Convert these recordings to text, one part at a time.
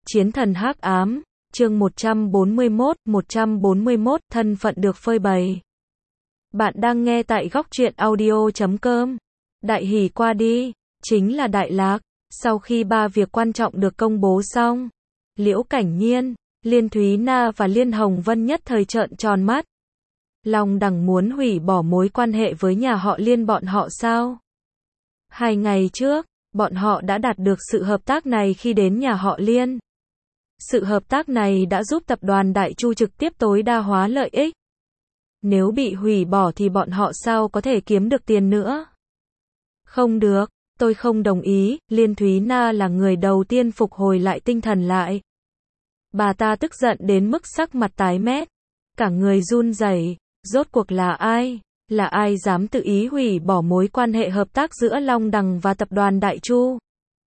Chiến thần hắc ám, chương 141, thân phận được phơi bày. Bạn đang nghe tại góc truyện audio.com. Đại hỷ qua đi, chính là đại lạc. Sau khi 3 việc quan trọng được công bố xong, Liễu Cảnh Nhiên, Liên Thúy Na và Liên Hồng Vân nhất thời trợn tròn mắt. Long Đằng muốn hủy bỏ mối quan hệ với nhà họ Liên bọn họ sao? 2 ngày trước, bọn họ đã đạt được sự hợp tác này khi đến nhà họ Liên. Sự hợp tác này đã giúp tập đoàn Đại Chu trực tiếp tối đa hóa lợi ích. Nếu bị hủy bỏ thì bọn họ sao có thể kiếm được tiền nữa? Không được, tôi không đồng ý. Liên Thúy Na là người đầu tiên phục hồi lại tinh thần lại. Bà ta tức giận đến mức sắc mặt tái mét, cả người run rẩy. Rốt cuộc là ai? Là ai dám tự ý hủy bỏ mối quan hệ hợp tác giữa Long Đằng và tập đoàn Đại Chu?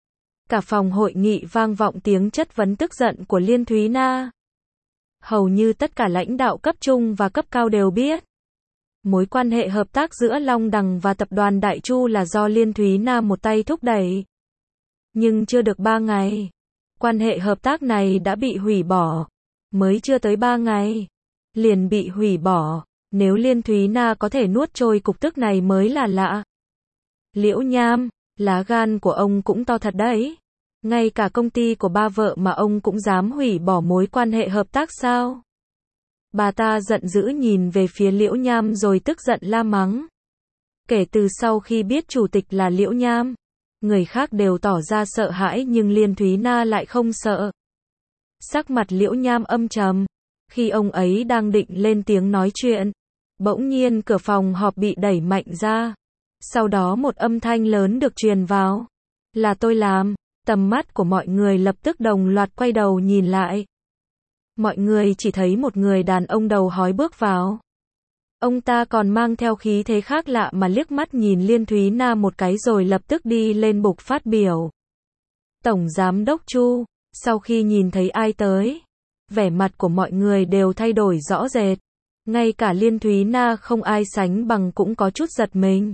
Cả phòng hội nghị vang vọng tiếng chất vấn tức giận của Liên Thúy Na. Hầu như tất cả lãnh đạo cấp trung và cấp cao đều biết. Mối quan hệ hợp tác giữa Long Đằng và tập đoàn Đại Chu là do Liên Thúy Na một tay thúc đẩy. Nhưng chưa được 3 ngày, quan hệ hợp tác này đã bị hủy bỏ. Mới chưa tới 3 ngày, liền bị hủy bỏ. Nếu Liên Thúy Na có thể nuốt trôi cục tức này mới là lạ. Liễu Nham, lá gan của ông cũng to thật đấy. Ngay cả công ty của ba vợ mà ông cũng dám hủy bỏ mối quan hệ hợp tác sao? Bà ta giận dữ nhìn về phía Liễu Nham rồi tức giận la mắng. Kể từ sau khi biết chủ tịch là Liễu Nham, người khác đều tỏ ra sợ hãi nhưng Liên Thúy Na lại không sợ. Sắc mặt Liễu Nham âm trầm. Khi ông ấy đang định lên tiếng nói chuyện, bỗng nhiên cửa phòng họp bị đẩy mạnh ra. Sau đó một âm thanh lớn được truyền vào. Là tôi làm. Tầm mắt của mọi người lập tức đồng loạt quay đầu nhìn lại. Mọi người chỉ thấy một người đàn ông đầu hói bước vào. Ông ta còn mang theo khí thế khác lạ mà liếc mắt nhìn Liên Thúy Na một cái rồi lập tức đi lên bục phát biểu. Tổng Giám đốc Chu, sau khi nhìn thấy ai tới, vẻ mặt của mọi người đều thay đổi rõ rệt. Ngay cả Liên Thúy Na không ai sánh bằng cũng có chút giật mình.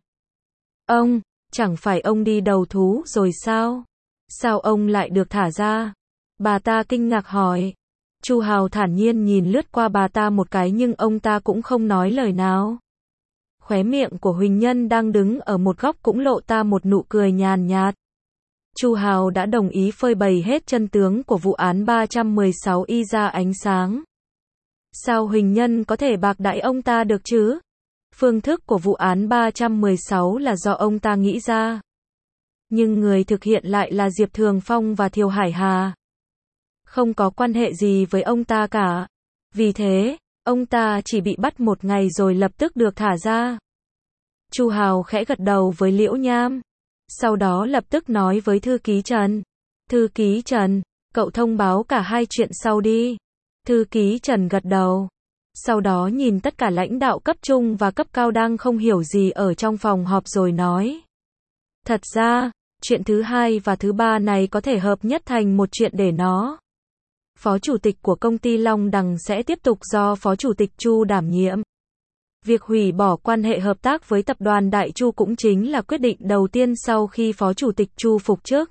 Ông, chẳng phải ông đi đầu thú rồi sao? Sao ông lại được thả ra? Bà ta kinh ngạc hỏi. Chu Hào thản nhiên nhìn lướt qua bà ta một cái nhưng ông ta cũng không nói lời nào. Khóe miệng của Huỳnh Nhân đang đứng ở một góc cũng lộ ta một nụ cười nhàn nhạt. Chu Hào đã đồng ý phơi bày hết chân tướng của vụ án 316 y ra ánh sáng. Sao Huỳnh Nhân có thể bạc đãi ông ta được chứ? Phương thức của vụ án 316 là do ông ta nghĩ ra. Nhưng người thực hiện lại là Diệp Thường Phong và Thiều Hải Hà. Không có quan hệ gì với ông ta cả. Vì thế, ông ta chỉ bị bắt 1 ngày rồi lập tức được thả ra. Chu Hào khẽ gật đầu với Liễu Nham. Sau đó lập tức nói với thư ký Trần. Thư ký Trần, cậu thông báo cả hai chuyện sau đi. Thư ký Trần gật đầu. Sau đó nhìn tất cả lãnh đạo cấp trung và cấp cao đang không hiểu gì ở trong phòng họp rồi nói. Thật ra, chuyện thứ 2 và thứ 3 này có thể hợp nhất thành một chuyện để nó. Phó chủ tịch của công ty Long Đằng sẽ tiếp tục do Phó chủ tịch Chu đảm nhiệm. Việc hủy bỏ quan hệ hợp tác với tập đoàn Đại Chu cũng chính là quyết định đầu tiên sau khi Phó chủ tịch Chu phục chức.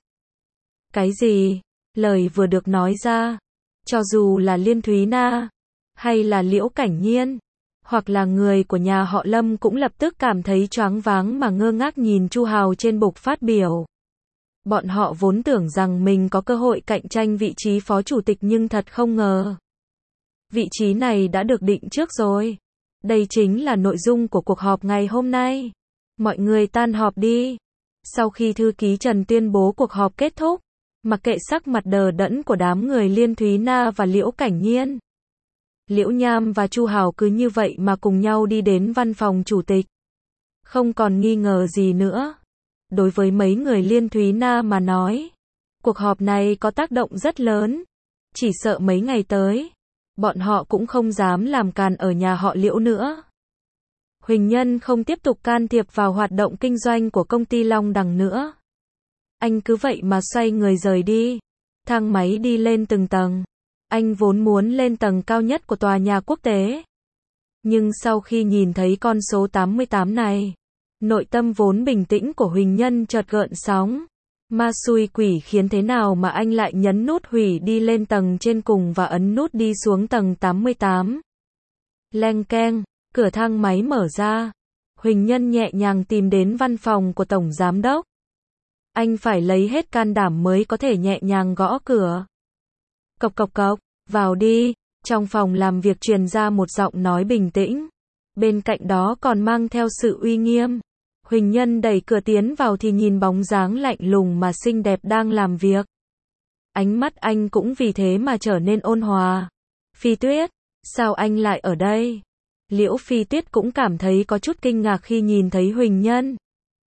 Cái gì? Lời vừa được nói ra, cho dù là Liên Thúy Na, hay là Liễu Cảnh Nhiên, hoặc là người của nhà họ Lâm cũng lập tức cảm thấy choáng váng mà ngơ ngác nhìn Chu Hào trên bục phát biểu. Bọn họ vốn tưởng rằng mình có cơ hội cạnh tranh vị trí phó chủ tịch nhưng thật không ngờ. Vị trí này đã được định trước rồi. Đây chính là nội dung của cuộc họp ngày hôm nay. Mọi người tan họp đi. Sau khi thư ký Trần tuyên bố cuộc họp kết thúc, mặc kệ sắc mặt đờ đẫn của đám người Liên Thúy Na và Liễu Cảnh Nhiên, Liễu Nham và Chu Hào cứ như vậy mà cùng nhau đi đến văn phòng chủ tịch. Không còn nghi ngờ gì nữa. Đối với mấy người Liên Thúy Na mà nói, cuộc họp này có tác động rất lớn. Chỉ sợ mấy ngày tới, bọn họ cũng không dám làm càn ở nhà họ Liễu nữa. Huỳnh Nhân không tiếp tục can thiệp vào hoạt động kinh doanh của công ty Long Đằng nữa. Anh cứ vậy mà xoay người rời đi. Thang máy đi lên từng tầng. Anh vốn muốn lên tầng cao nhất của tòa nhà quốc tế. Nhưng sau khi nhìn thấy con số 88 này, nội tâm vốn bình tĩnh của Huỳnh Nhân chợt gợn sóng. Ma xui quỷ khiến thế nào mà anh lại nhấn nút hủy đi lên tầng trên cùng và ấn nút đi xuống tầng 88. Leng keng, cửa thang máy mở ra. Huỳnh Nhân nhẹ nhàng tìm đến văn phòng của Tổng Giám đốc. Anh phải lấy hết can đảm mới có thể nhẹ nhàng gõ cửa. Cộc cộc cộc, vào đi. Trong phòng làm việc truyền ra một giọng nói bình tĩnh. Bên cạnh đó còn mang theo sự uy nghiêm. Huỳnh Nhân đẩy cửa tiến vào thì nhìn bóng dáng lạnh lùng mà xinh đẹp đang làm việc. Ánh mắt anh cũng vì thế mà trở nên ôn hòa. Phi Tuyết, sao anh lại ở đây? Liễu Phi Tuyết cũng cảm thấy có chút kinh ngạc khi nhìn thấy Huỳnh Nhân.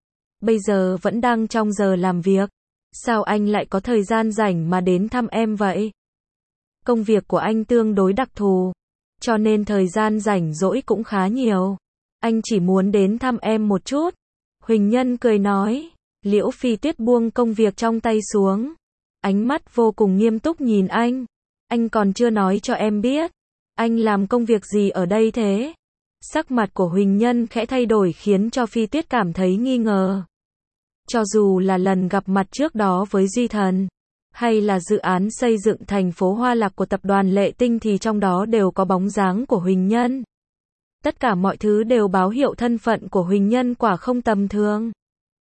Bây giờ vẫn đang trong giờ làm việc. Sao anh lại có thời gian rảnh mà đến thăm em vậy? Công việc của anh tương đối đặc thù, cho nên thời gian rảnh rỗi cũng khá nhiều. Anh chỉ muốn đến thăm em một chút. Huỳnh Nhân cười nói. Liễu Phi Tuyết buông công việc trong tay xuống. Ánh mắt vô cùng nghiêm túc nhìn anh. Anh còn chưa nói cho em biết. Anh làm công việc gì ở đây thế? Sắc mặt của Huỳnh Nhân khẽ thay đổi khiến cho Phi Tuyết cảm thấy nghi ngờ. Cho dù là lần gặp mặt trước đó với Duy Thần, hay là dự án xây dựng thành phố Hoa Lạc của tập đoàn Lệ Tinh thì trong đó đều có bóng dáng của Huỳnh Nhân. Tất cả mọi thứ đều báo hiệu thân phận của Huỳnh Nhân quả không tầm thường.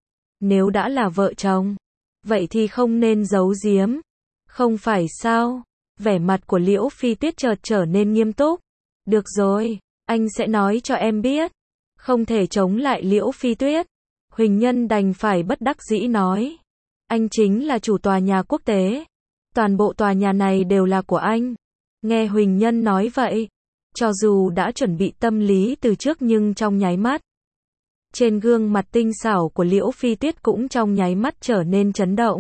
Nếu đã là vợ chồng, vậy thì không nên giấu giếm. Không phải sao? Vẻ mặt của Liễu Phi Tuyết chợt trở nên nghiêm túc. Được rồi, anh sẽ nói cho em biết. Không thể chống lại Liễu Phi Tuyết. Huỳnh Nhân đành phải bất đắc dĩ nói. Anh chính là chủ tòa nhà quốc tế. Toàn bộ tòa nhà này đều là của anh. Nghe Huỳnh Nhân nói vậy, cho dù đã chuẩn bị tâm lý từ trước nhưng trong nháy mắt, trên gương mặt tinh xảo của Liễu Phi Tuyết cũng trong nháy mắt trở nên chấn động.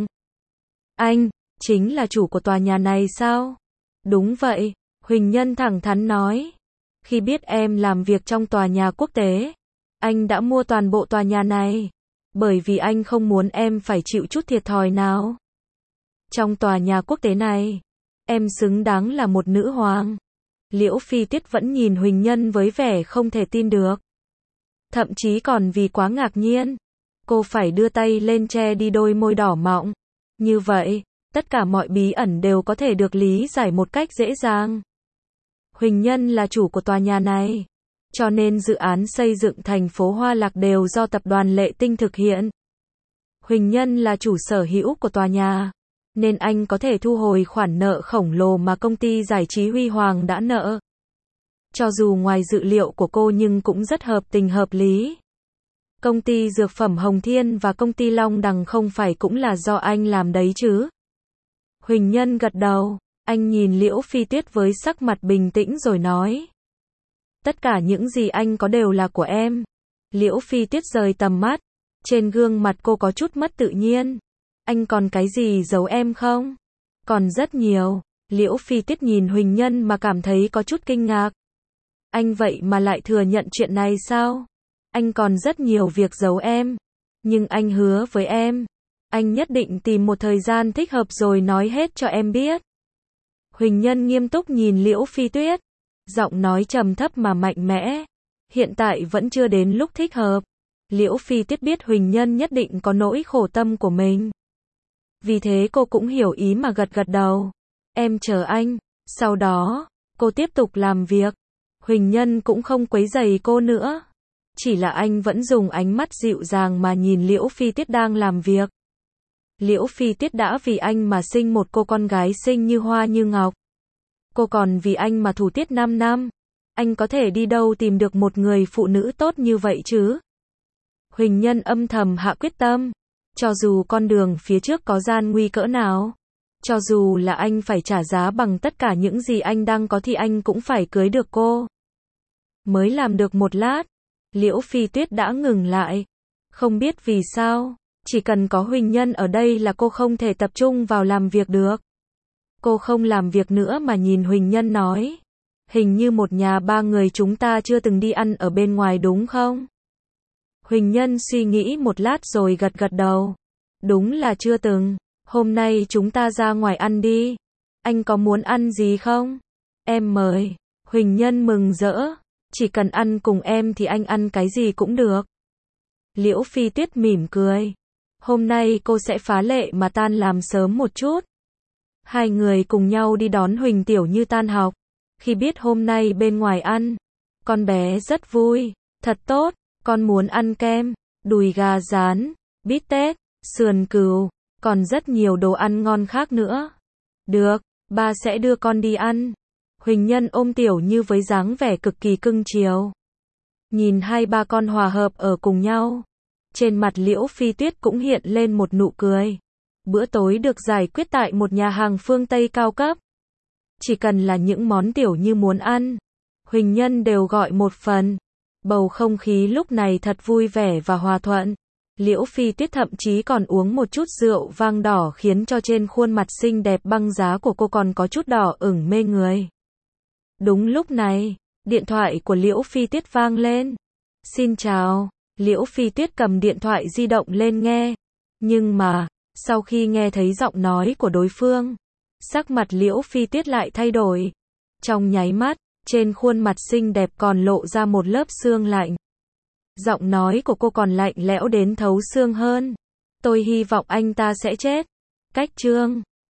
Anh, chính là chủ của tòa nhà này sao? Đúng vậy, Huỳnh Nhân thẳng thắn nói. Khi biết em làm việc trong tòa nhà quốc tế, anh đã mua toàn bộ tòa nhà này. Bởi vì anh không muốn em phải chịu chút thiệt thòi nào. Trong tòa nhà quốc tế này, em xứng đáng là một nữ hoàng. Liễu Phi Tuyết vẫn nhìn Huỳnh Nhân với vẻ không thể tin được. Thậm chí còn vì quá ngạc nhiên, cô phải đưa tay lên che đi đôi môi đỏ mọng. Như vậy, tất cả mọi bí ẩn đều có thể được lý giải một cách dễ dàng. Huỳnh Nhân là chủ của tòa nhà này, cho nên dự án xây dựng thành phố Hoa Lạc đều do tập đoàn Lệ Tinh thực hiện. Huỳnh Nhân là chủ sở hữu của tòa nhà, nên anh có thể thu hồi khoản nợ khổng lồ mà công ty giải trí Huy Hoàng đã nợ. Cho dù ngoài dự liệu của cô nhưng cũng rất hợp tình hợp lý. Công ty dược phẩm Hồng Thiên và công ty Long Đằng không phải cũng là do anh làm đấy chứ? Huỳnh Nhân gật đầu, anh nhìn Liễu Phi Tuyết với sắc mặt bình tĩnh rồi nói. Tất cả những gì anh có đều là của em. Liễu Phi Tuyết rời tầm mắt, trên gương mặt cô có chút mất tự nhiên. Anh còn cái gì giấu em không? Còn rất nhiều. Liễu Phi Tuyết nhìn Huỳnh Nhân mà cảm thấy có chút kinh ngạc. Anh vậy mà lại thừa nhận chuyện này sao? Anh còn rất nhiều việc giấu em. Nhưng anh hứa với em, anh nhất định tìm một thời gian thích hợp rồi nói hết cho em biết. Huỳnh Nhân nghiêm túc nhìn Liễu Phi Tuyết, giọng nói trầm thấp mà mạnh mẽ. Hiện tại vẫn chưa đến lúc thích hợp. Liễu Phi Tuyết biết Huỳnh Nhân nhất định có nỗi khổ tâm của mình. Vì thế cô cũng hiểu ý mà gật gật đầu. Em chờ anh. Sau đó, cô tiếp tục làm việc. Huỳnh Nhân cũng không quấy rầy cô nữa. Chỉ là anh vẫn dùng ánh mắt dịu dàng mà nhìn Liễu Phi Tuyết đang làm việc. Liễu Phi Tuyết đã vì anh mà sinh một cô con gái xinh như hoa như ngọc. Cô còn vì anh mà thủ tiết 5 năm. Anh có thể đi đâu tìm được một người phụ nữ tốt như vậy chứ? Huỳnh Nhân âm thầm hạ quyết tâm. Cho dù con đường phía trước có gian nguy cỡ nào, cho dù là anh phải trả giá bằng tất cả những gì anh đang có thì anh cũng phải cưới được cô. Mới làm được một lát, Liễu Phi Tuyết đã ngừng lại. Không biết vì sao, chỉ cần có Huỳnh Nhân ở đây là cô không thể tập trung vào làm việc được. Cô không làm việc nữa mà nhìn Huỳnh Nhân nói. Hình như một nhà ba người chúng ta chưa từng đi ăn ở bên ngoài đúng không? Huỳnh Nhân suy nghĩ một lát rồi gật gật đầu. Đúng là chưa từng. Hôm nay chúng ta ra ngoài ăn đi. Anh có muốn ăn gì không? Em mời. Huỳnh Nhân mừng rỡ. Chỉ cần ăn cùng em thì anh ăn cái gì cũng được. Liễu Phi Tuyết mỉm cười. Hôm nay cô sẽ phá lệ mà tan làm sớm một chút. Hai người cùng nhau đi đón Huỳnh Tiểu Như tan học. Khi biết hôm nay bên ngoài ăn, con bé rất vui. Thật tốt, con muốn ăn kem, đùi gà rán, bít tết, sườn cừu, còn rất nhiều đồ ăn ngon khác nữa. Được, ba sẽ đưa con đi ăn. Huỳnh Nhân ôm Tiểu Như với dáng vẻ cực kỳ cưng chiều. Nhìn hai ba con hòa hợp ở cùng nhau, trên mặt Liễu Phi Tuyết cũng hiện lên một nụ cười. Bữa tối được giải quyết tại một nhà hàng phương Tây cao cấp. Chỉ cần là những món Tiểu Như muốn ăn, Huỳnh Nhân đều gọi một phần. Bầu không khí lúc này thật vui vẻ và hòa thuận. Liễu Phi Tuyết thậm chí còn uống một chút rượu vang đỏ khiến cho trên khuôn mặt xinh đẹp băng giá của cô còn có chút đỏ ửng mê người. Đúng lúc này, điện thoại của Liễu Phi Tuyết vang lên. Xin chào. Liễu Phi Tuyết cầm điện thoại di động lên nghe. Nhưng mà, sau khi nghe thấy giọng nói của đối phương, sắc mặt Liễu Phi Tuyết lại thay đổi. Trong nháy mắt, trên khuôn mặt xinh đẹp còn lộ ra một lớp sương lạnh. Giọng nói của cô còn lạnh lẽo đến thấu xương hơn. Tôi hy vọng anh ta sẽ chết. Cách chương